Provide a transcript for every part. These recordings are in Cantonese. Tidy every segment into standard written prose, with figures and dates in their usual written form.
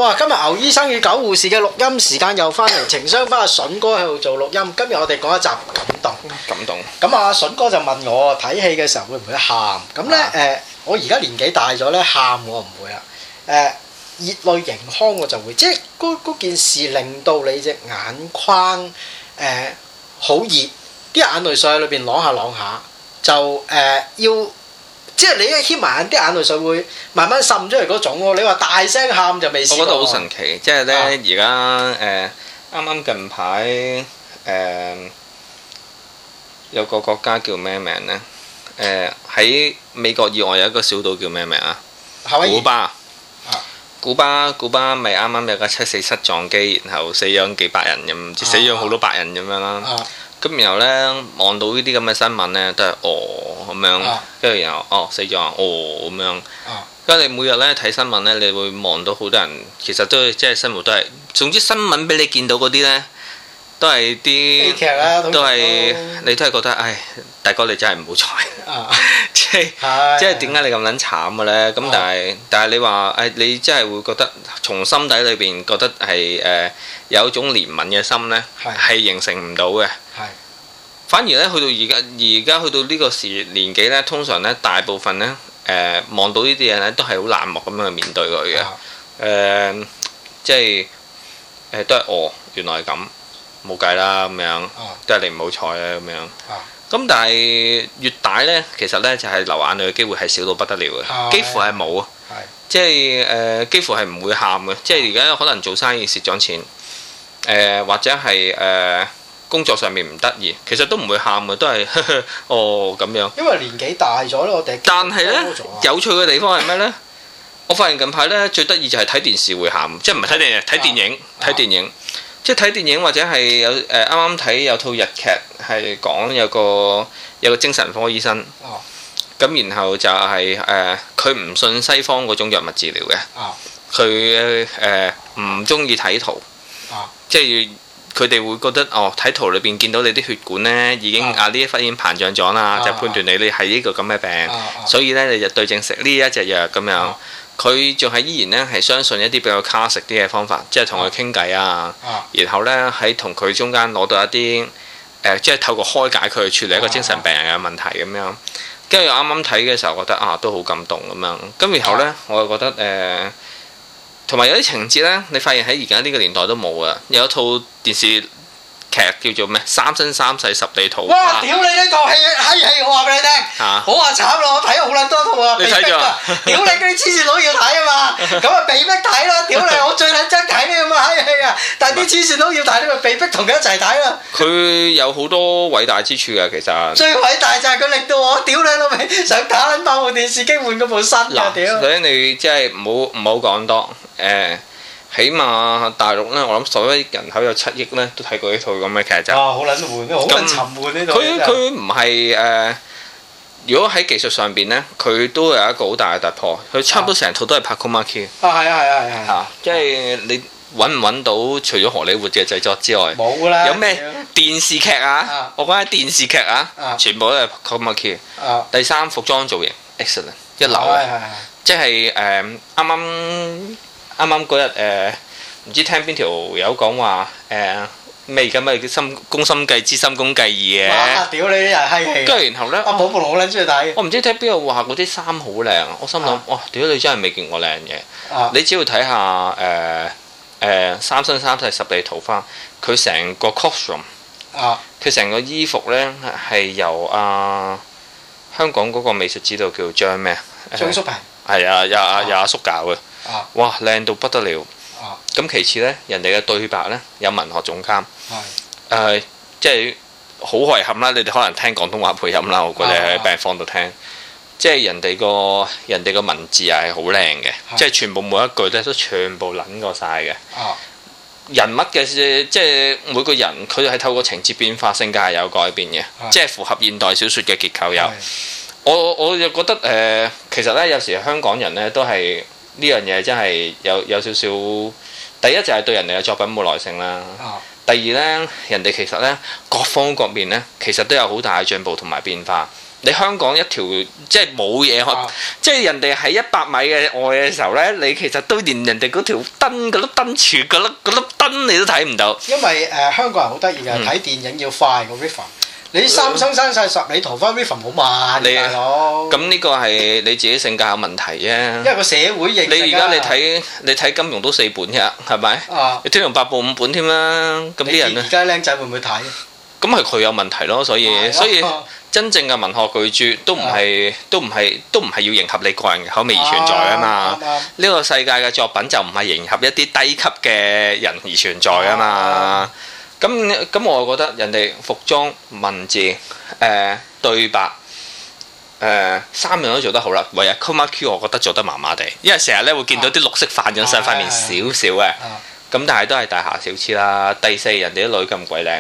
啊！今日牛醫生與狗護士嘅錄音時間又翻嚟，情商翻阿筍哥喺度做錄音。今日我哋講一集感動。咁啊，筍哥就問我睇戲嘅時候會唔會喊？咁咧我而家年紀大咗咧，喊我唔會啦。熱淚盈眶我就會，即係嗰件事令到你隻眼眶好熱，啲眼淚水喺裏邊啷下啷下，就要。即係你一掀埋眼，啲眼淚水會慢慢滲出嚟嗰種喎。你話大聲喊就未試過。 我覺得好神奇，即係咧而家啱啱近排有個國家叫咩名咧？喺美國以外有一個小島叫咩名啊？古巴。古巴咪啱啱有架747撞機，然後死咗幾百人咁，唔知死咗好多百人咁樣啦。咁然後咧望到呢啲咁嘅新聞咧，都係咁樣，跟住然後死咗咁樣。因為你每日咧睇新聞咧，你會望到好多人，其實都即係生活都係，總之新聞俾你見到嗰啲咧，都係啲悲劇啦， 都係你都係覺得，唉，大哥你真係唔好彩，即係點解你咁撚慘嘅咧？咁但係你話你真係會覺得從心底裏邊覺得係有一種憐憫嘅心咧，係形成唔到嘅。反而咧，去到而家去到呢個年紀咧，通常咧大部分咧望到呢啲嘢咧，都係好冷漠咁樣去面對佢嘅。即係都係原來係咁，冇計啦咁樣，都係你唔好彩啦咁樣。咁但係越大咧，其實咧就係流眼淚嘅機會係少到不得了嘅，幾乎係冇啊。即係幾乎係唔會喊嘅。即係而家可能做生意蝕咗錢，或者係工作上面唔得意，其實都唔會喊嘅，都係咁樣。因為年紀大咗咧，我哋但係咧有趣嘅地方係咩咧？我發現近排咧最得意就係睇電視會喊，即係唔係睇電視睇電影，睇電影，即係睇電影或者係有啱啱睇有套日劇係講有個精神科醫生，咁然後就係佢唔信西方嗰種藥物治療嘅，佢唔中意睇圖，即係。佢哋會覺得睇圖裏邊見到你啲血管呢已經呢一忽已經膨脹咗啦，就判斷你係呢個咁嘅病，所以呢，你就對症食呢一隻藥咁樣。佢仲係依然呢係相信一啲比較 classic 啲嘅方法，即係同佢傾偈然後呢，喺同佢中間攞到一啲即係透過開解佢去處理一個精神病人嘅問題咁樣。跟住啱啱睇嘅時候覺得都好感動咁樣。咁然後呢，我又覺得同埋有啲情節咧，你發現喺而家呢個年代都冇啊！有一套電視劇叫做咩《三生三世十里桃花》。 哇！屌你呢套戲，我話俾你聽，好話慘咯！我睇咗好撚多套啊， 你睇咗啊？ 屌你嗰啲黐線佬要睇啊嘛，咁啊被逼睇啦！屌你，我最撚憎睇呢咁嘅閪戲啊！但係啲黐線佬要睇，你咪被逼同佢一齊睇啦。 佢有好多偉大之處嘅，其實。最偉大就係佢令到我屌你老味，想打撚爆部電視機換嗰部新嘅屌。 所以你即係唔好講多。起碼大陸咧，我諗所有人口有7億咧，都睇過呢套咁嘅劇集。 好撚悶，好撚沉悶呢套。 佢唔係如果喺技術上邊咧，佢都有一個好大嘅突破。佢差唔多成套都係拍 Chroma Key。係即係你揾唔揾到？除咗荷里活嘅製作之外， 冇啦。 有咩電視劇啊？我講緊電視劇全部都係 Chroma Key。第三，服裝造型 excellent 一流。即係啱啱嗰日唔知聽邊條友講話咩而家咩心宮心計之心宮計二嘅。 哇！屌你啲人閪氣。跟住然後咧， 阿寶寶好撚中意睇。 我唔知聽邊個話嗰啲衫好靚，我心諗哇！屌你真係未見過靚嘅。你只要睇下三生三世十里桃花，佢成個 costume，佢成個衣服咧係由香港嗰個美術指導叫張咩？ 張叔平。係啊，有阿叔教嘅。哇！靚到不得了。咁其次呢，人哋嘅對白呢，有文學總監。即係好遺憾啦！你哋可能聽廣東話配音啦，我覺得喺病房度聽。即係人哋個文字係好靚嘅，即係全部每一句呢都全部撚過晒嘅。人物嘅即係每個人，佢係透過情節變化，性格係有改變嘅，即係符合現代小説嘅結構有。我就覺得其實呢，有時香港人呢都係呢樣嘢真係有少少。第一就係對人哋嘅作品冇耐性啦。第二呢，人哋其實呢各方各面呢，其實都有好大嘅進步同埋變化。 你香港一條即係冇嘢可，即係人哋喺100米嘅外嘅時候咧，你其實都連人哋嗰條燈嗰粒燈柱嗰粒燈你都睇唔到。 因為香港人好得意嘅，睇電影要快個 rhythm。你三生山晒10里桃花 rhythm 好慢，大佬。 咁呢個係你自己性格有問題啫。因為個社會認你而家你睇金庸都4本嘅，係咪？你天龍八部5本添啦。咁啲人而家僆仔會唔會睇？ 咁係佢有問題咯，所以真正嘅文學巨著都唔係要迎合你個人嘅口味而存在啊嘛。呢個世界嘅作品就唔係迎合一啲低級嘅人而存在啊嘛。咁我覺得人哋服裝、文字、對白、3樣都做得好啦。唯有 Chroma Key 我覺得做得麻麻地，因為成日咧會見到啲綠色泛咗上塊面少少嘅。咁但係都係大廈小痴啦。第四，人哋啲女咁鬼靚。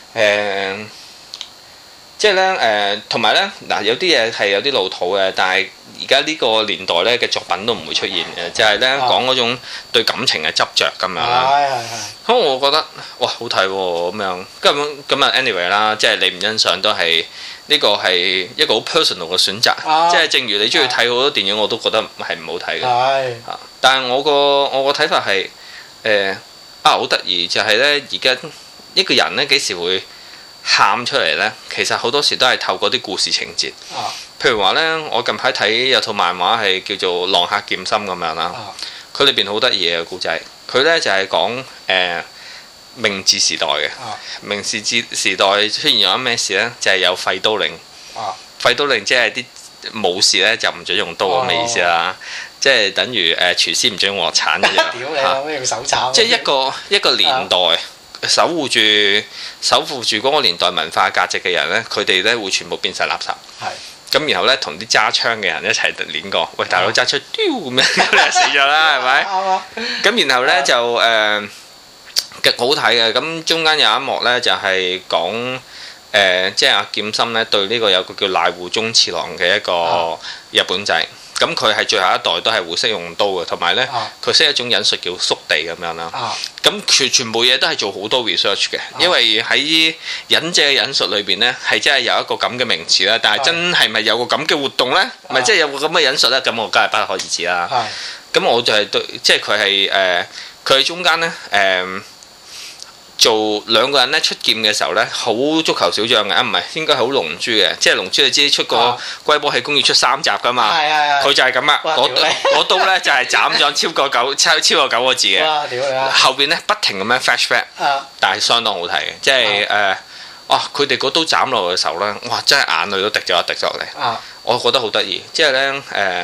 即係咧同埋咧嗱，有啲嘢係有啲老土嘅，但係而家呢個年代咧嘅作品都唔會出現嘅，就係咧講嗰種對感情嘅執着咁樣啦。咁我覺得哇好睇喎咁樣，咁啊 anyway 啦，即係你唔欣賞都係呢個係一個好 personal 嘅選擇。即係正如你中意睇好多電影，我都覺得係唔好睇嘅。但係我個睇法係好得意，就係咧而家一個人咧幾時會喊出嚟呢？其實好多時都係透過啲故事情節。譬如話呢，我近排睇有套漫畫係叫做《浪客劍心》咁樣啦。佢裏邊好得意嘅故仔，佢呢就係講明治時代嘅。明治時代出現咗咩事呢？就係有廢刀令。廢刀令即係啲武士呢就唔準用刀咁嘅意思啦。即係等於廚師唔準用鑊鏟一樣。 屌你老味用手炒。 即係一個年代。守護住嗰個年代文化價值嘅人呢，佢哋呢會全部變晒垃圾。咁然後呢，同啲揸槍嘅人一齊練過。喂，大佬揸出丟咁樣，咁你就死咗啦，係咪？咁然後呢，就好睇嘅。咁中間有一幕呢，就係講即係阿劍心呢對呢個有個叫瀨戶宗次郎嘅一個日本仔。咁佢係最後一代都係會識用刀嘅，同埋呢，佢識一種忍術叫縮地咁樣啦。咁全部嘢都係做好多 research 嘅，因為喺忍者嘅忍術裏邊呢，係真係有一個咁嘅名詞啦。但係真係咪有個咁嘅活動呢？咪即係有個咁嘅忍術呢？咁我梗係不可而知啦。咁我就係對，即係佢喺中間呢。做兩個人咧出劍嘅時候咧，好足球小將嘅，唔係應該係好龍珠嘅，即係龍珠你知出個龜波氣功要出3集噶嘛，佢就係咁啦，嗰刀咧就係斬咗超過9個字嘅，後邊咧不停咁樣 flashback，但係相當好睇嘅，即係佢哋嗰刀斬落嘅時候咧，哇真係眼淚都滴咗落嚟，我覺得好得意，即係咧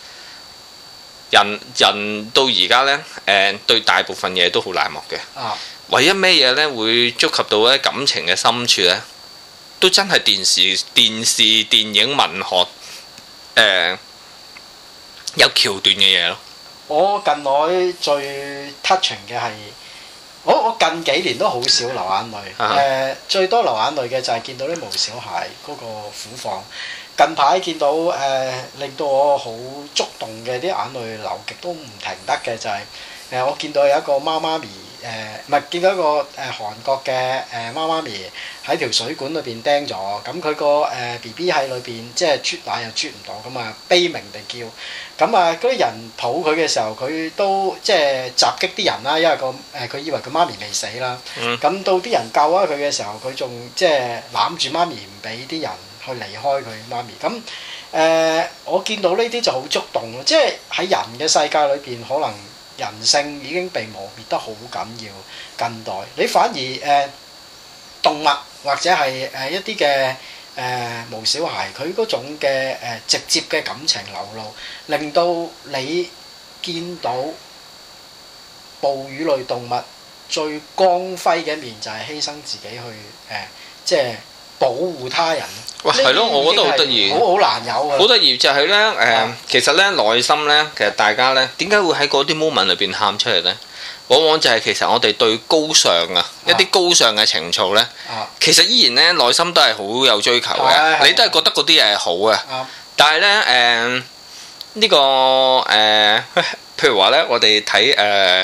人到而家咧對大部分嘢都好冷漠嘅。唯一咩嘢咧會觸及到咧感情嘅深處咧，都真係電視、電影、文學有橋段嘅嘢咯。 我近來最 touching 嘅係，我近幾年都好少流眼淚。最多流眼淚嘅就係見到啲毛小孩嗰個苦況。近排見到令到我好觸動嘅啲眼淚流極都唔停得嘅就係我見到有一個媽咪。唔係見到一個韓國嘅媽咪喺條水管裏邊釘咗，咁佢個BB 喺裏邊即係啜奶又啜唔到，咁啊悲鳴地叫，咁啊嗰啲人抱佢嘅時候，佢都即係襲擊啲人啦，因為佢以為佢媽咪未死啦，咁到啲人救咗佢嘅時候，佢仲即係攬住媽咪唔俾啲人去離開佢媽咪，咁我見到呢啲就好觸動咯，即係喺人嘅世界裏邊可能。人性已經被磨滅得好緊要，近代你反而動物或者係一啲嘅毛小孩，佢嗰種嘅直接嘅感情流露，令到你見到哺乳類動物最光輝嘅一面就係犧牲自己去即係保護他人。 哇，係咯，我覺得好得意， 好難有啊！ 好得意就係咧其實咧內心咧，其實大家咧點解會喺嗰啲 moment 裏邊喊出嚟咧？往往就係其實我哋對高尚一啲高尚嘅情操咧，其實依然咧內心都係好有追求嘅，你都係覺得嗰啲嘢係好嘅。但係咧呢個譬如話咧，我哋睇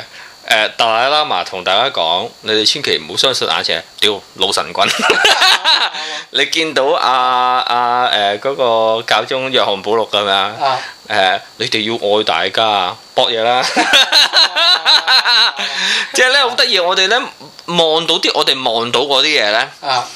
達賴喇嘛同大家講，你哋千祈唔好相信眼前，屌老神棍。你見到嗰個教宗約翰保祿咁樣，你哋要愛大家，搏嘢啦。即係咧好得意，我哋咧望到啲，我哋望到嗰啲嘢咧，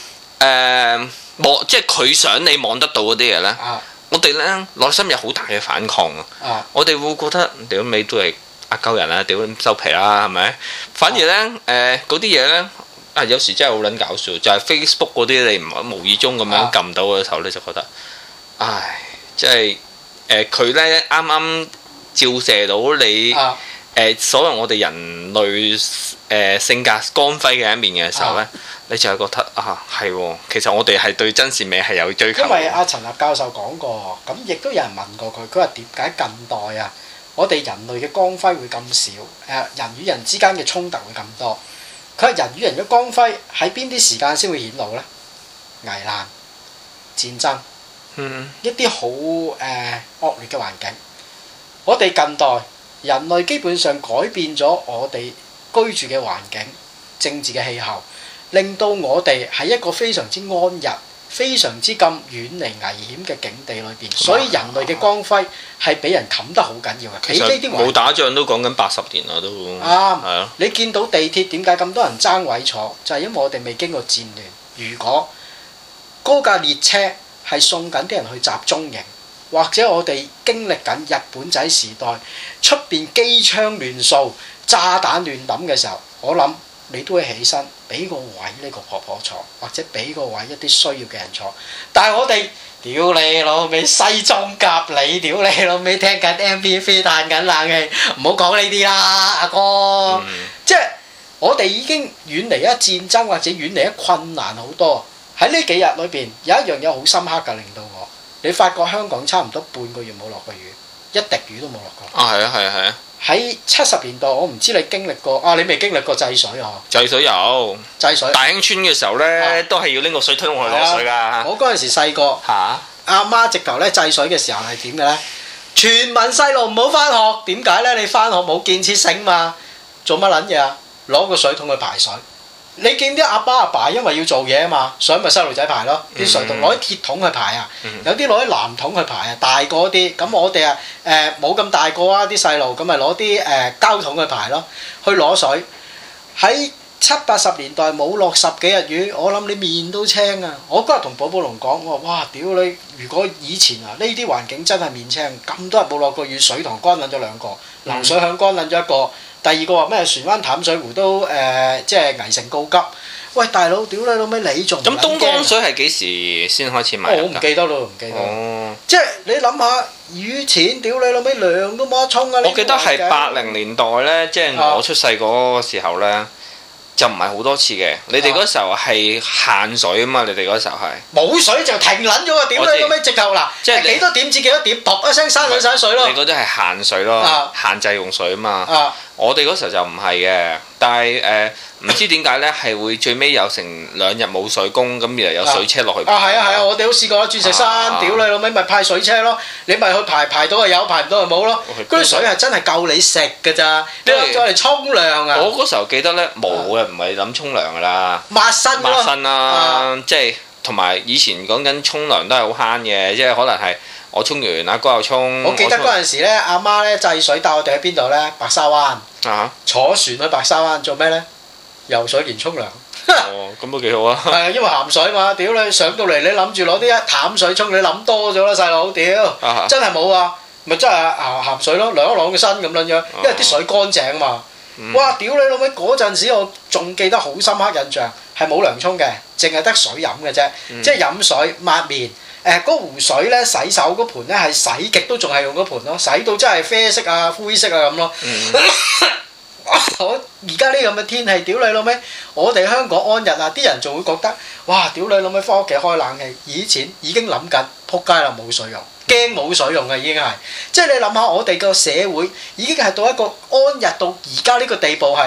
即係佢想你望得到嗰啲嘢咧，我哋咧內心有好大嘅反抗啊！我哋會覺得屌尾都係呃鳩人啦，屌收皮啦，係咪？反而咧嗰啲嘢咧。有時真係好撚搞笑，就係 Facebook 嗰啲你無意中咁樣撳到嘅時候，你就覺得，唉，即係佢咧啱啱照射到你所謂我哋人類性格光輝嘅一面嘅時候咧，你就係覺得係喎，其實我哋係對真善美係有追求。 因為阿陳立教授講過，咁亦都有人問過佢，佢話點解近代啊，我哋人類嘅光輝會咁少？人與人之間嘅衝突會咁多？佢話人與人嘅光輝喺邊啲時間先會顯露呢？危難、戰爭，一啲好惡劣嘅環境。我哋近代人類基本上改變咗我哋居住嘅環境、政治嘅氣候，令到我哋喺一個非常之安逸、非常之咁遠離危險嘅境地裏邊，所以人類嘅光輝係俾人冚得好緊要嘅。 其實冇打仗都講緊80年啦，都啱。係啊， 你見到地鐵點解咁多人爭位坐？就係因為我哋未經過戰亂。如果嗰架列車係送緊啲人去集中營，或者我哋經歷緊日本仔時代出邊機槍亂掃、炸彈亂抌嘅時候，我諗你都會起身俾個位呢個婆婆坐，或者俾個位一啲需要嘅人坐。但係我哋屌你老味西裝革履，屌你老味聽緊 MP3 嘆緊冷氣，唔好講呢啲啦，阿哥。即係我哋已經遠離咗戰爭或者遠離咗困難好多。喺呢幾日裏邊有一樣嘢好深刻嘅，令到我你發覺香港差唔多半個月冇落過雨，一滴雨都冇落過。 係啊係啊係啊！ 喺70年代，我唔知你經歷過你未經歷過制水啊？ 制水有制水，大興村嘅時候咧，都係要拎個水桶去攞水㗎。我嗰陣時細個，阿媽直頭咧制水嘅時候係點嘅咧？全民細路唔好翻學，點解咧？你翻學冇建設性嘛？做乜撚嘢啊？攞個水桶去排水。你見啲阿爸阿爸因為要做嘢啊嘛，所以咪細路仔排咯。啲水桶攞啲鐵桶去排啊，有啲攞啲藍桶去排啊，大個啲。咁我哋冇咁大個啊啲細路，咁咪攞啲膠桶去排咯，去攞水。喺70、80年代冇落10幾日雨，我諗你面都青啊！我嗰日同寶寶龍講，我話哇屌你！如果以前呢啲環境真係面青，咁多日冇落過雨，水塘乾撚咗2個，流水響乾撚咗1個。第二個話咩？船灣淡水湖都即係危成告急。喂，大佬，屌你老味，你仲咁東江水係幾時先開始買？ 我唔記得咯，唔記得。即係你諗下，以前屌你老味涼都冇得沖啊！ 我記得係80年代咧，即係我出世嗰個時候咧，就唔係好多次嘅。你哋嗰時候係限水啊嘛？你哋嗰時候係冇水就停撚咗啊！屌你老味，直頭嗱，即係幾多點至幾多點，噗一聲閂撚晒水咯。 你嗰啲係限水咯，限制用水啊嘛。我哋嗰時候就唔係嘅，但係唔知點解咧，係會最尾有成2日冇水供，咁然後有水車落去。 係啊，我哋都試過啦，鑽石山，屌你老味，咪派水車咯，你咪去排到就有，排唔到就冇咯。嗰啲水係真係夠你食㗎咋，你諗咗嚟沖涼啊？ 我嗰時候記得咧，冇嘅，唔係諗沖涼㗎啦， 抹身咯， 抹身啦，即係同埋以前講緊沖涼都係好慳嘅，即係可能係。我沖完，阿哥又沖。 我記得嗰陣時咧，阿媽咧制水帶我哋去邊度咧？白沙灣。坐船去白沙灣做咩咧？游水連沖涼。 咁都幾好啊。 係因為鹹水嘛，屌你上到嚟，你諗住攞啲淡水沖，你諗多咗啦，細佬，屌！真係冇啊，咪真係鹹水咯，啷一啷個身咁樣樣，因為啲水乾淨啊嘛。哇！屌你老味，嗰陣時我仲記得好深刻印象，係冇涼沖嘅，淨係得水飲嘅啫，即係飲水抹面。嗰壺水咧，洗手嗰盤咧係洗極都仲係用嗰盤咯，洗到真係啡色啊、灰色啊咁咯。我而家呢咁嘅天氣，屌你老味！我哋香港安逸啊，啲人仲會覺得哇！屌你老味，翻屋企開冷氣。以前已經諗緊撲街啦，冇水用，驚冇水用嘅已經係。即係你諗下，我哋個社會已經係到一個安逸到而家呢個地步係，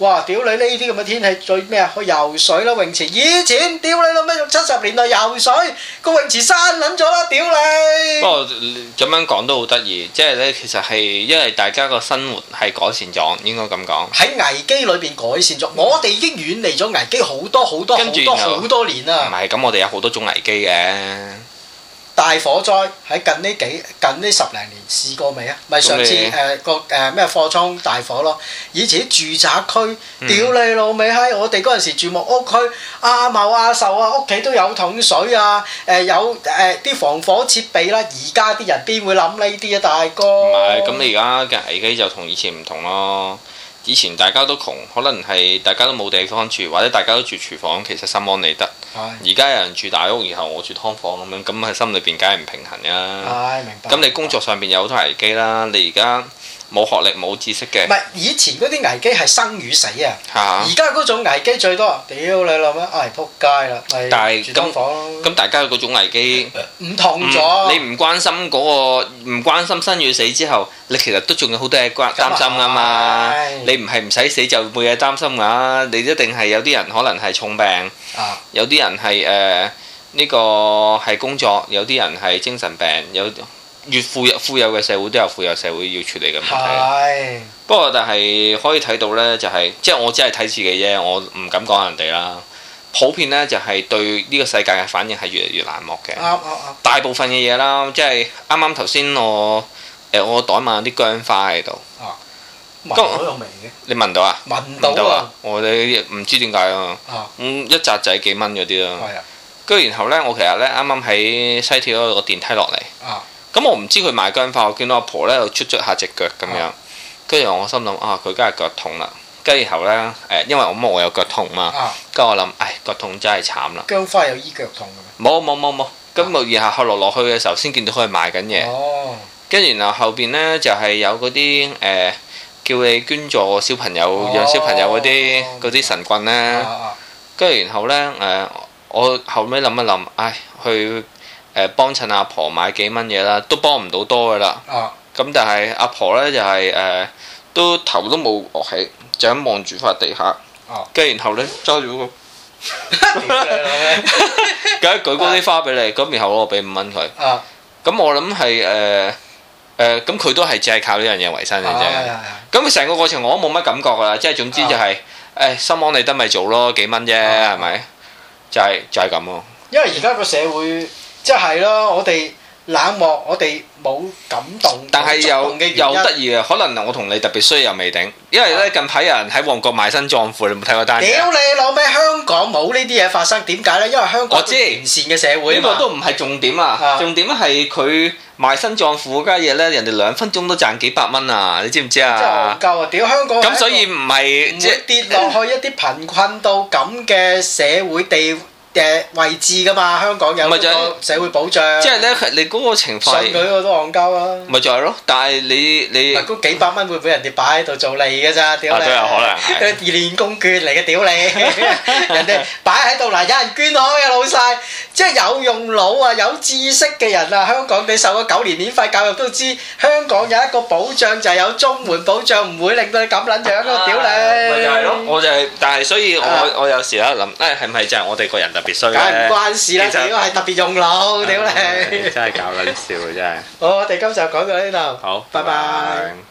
哇！屌你呢啲咁嘅天氣最咩啊？去游水啦泳池。以前屌你老咩，70年代游水個泳池閂撚咗啦！屌你！ 不過咁樣講都好得意，即係咧其實係因為大家個生活係改善咗，應該咁講。 喺危機裏邊改善咗，我哋已經遠離咗危機好多好多好多好多年啦。 唔係咁，我哋有好多種危機嘅。 大火災喺近呢10零年試過未啊？咪上次個咩貨倉大火咯。以前啲住宅區，屌你老味閪！我哋嗰陣時住木屋區，阿茂阿壽啊，屋企都有桶水啊，有啲防火設備啦。而家啲人邊會諗呢啲啊，大哥？ 唔係，咁你而家嘅危機就同以前唔同咯。以前大家都窮，可能係大家都冇地方住，或者大家都住廚房，其實心安理得。而家有人住大屋，然後我住劏房咁樣，咁喺心裏邊梗係唔平衡㗎。 明白。 咁你工作上邊有好多危機啦，你而家冇學歷冇知識嘅。 唔係以前嗰啲危機係生與死啊！ 而家嗰種危機最多，屌你老咩！仆街啦， 但係住劏房咯。咁大家嗰種危機唔同咗。 你唔關心嗰個，唔關心生與死之後，你其實都仲有好多嘢擔心㗎嘛。你唔係唔使死就冇嘢擔心㗎，你一定係有啲人可能係重病，有啲人係呢個係工作，有啲人係精神病，有越富有嘅社會都有富有社會要處理嘅問題。不過但係可以睇到呢，就係即係我只係睇自己啫，我唔敢講人哋啦。普遍呢，就係對呢個世界嘅反應係越嚟越冷漠嘅。大部分嘅嘢啦，即係啱啱頭先我袋買啲薑花喺度。 聞到有味嘅。 你聞到啊？ 聞到啊！ 我哋唔知點解啊。一紮仔幾蚊嗰啲啦。跟住然後呢，我其實呢，啱啱喺西鐵嗰度個電梯落嚟。咁我唔知佢賣薑花，我見到阿婆咧又捽下隻腳咁樣，跟住我心諗佢梗係腳痛啦。跟住然後咧因為我有腳痛嘛，跟住我諗腳痛真係慘啦。 薑花有醫腳痛嘅咩？冇。咁然後落去嘅時候先見到佢賣緊嘢。跟住然後後邊咧就係有嗰啲叫你捐助小朋友養小朋友嗰啲神棍咧。跟住然後咧我後尾諗一諗，去幫襯阿婆買幾蚊嘢啦，都幫唔到多噶啦。咁但係阿婆咧就係都頭都冇擱起，就咁望住塊地下。跟住然後咧揸住嗰個，梗係舉高啲花俾你，咁然後我俾5蚊佢。咁我諗係咁佢都係只係靠呢樣嘢為生嘅啫。咁成個過程我都冇乜感覺噶啦，即係總之就係心安理得咪做咯，幾蚊啫，係咪？就係咁咯。因為而家個社會。即係咯，我哋冷漠，我哋冇感動。但係又得意嘅，可能我同你特別衰又未定。因為咧近排有人喺旺角賣身葬父，你有冇睇過單嘢？屌你老味！香港冇呢啲嘢發生，點解咧？因為香港完善嘅社會啊嘛。呢個都唔係重點啊！重點係佢賣身葬父嗰家嘢咧，人哋2分鐘都賺幾百蚊啊！你知唔知啊？真係戇鳩啊！屌香港咁，所以唔係即係跌落去一啲貧困到咁嘅社會地位置噶嘛，香港有個社會保障。即係咧，你嗰個情況，信佢個都戇鳩啦。咪就係咯，但係你嗰幾百蚊會俾人哋擺喺度做利嘅咋？屌你！都有可能係練功券嚟嘅，屌你！人哋擺喺度嗱，有人捐開啊，老細。即係有用腦啊，有知識嘅人啊，香港你受咗9年免費教育都知，香港有一個保障就係有綜援保障，唔會令到你咁撚樣咯，屌你！咪就係咯，我就係，但係所以我有時喺度諗，係唔係就係我哋個人特別衰咧？梗係唔關事啦，屌係特別用腦，屌你！真係搞撚笑真係。好，我哋今集講到呢度。好，拜拜。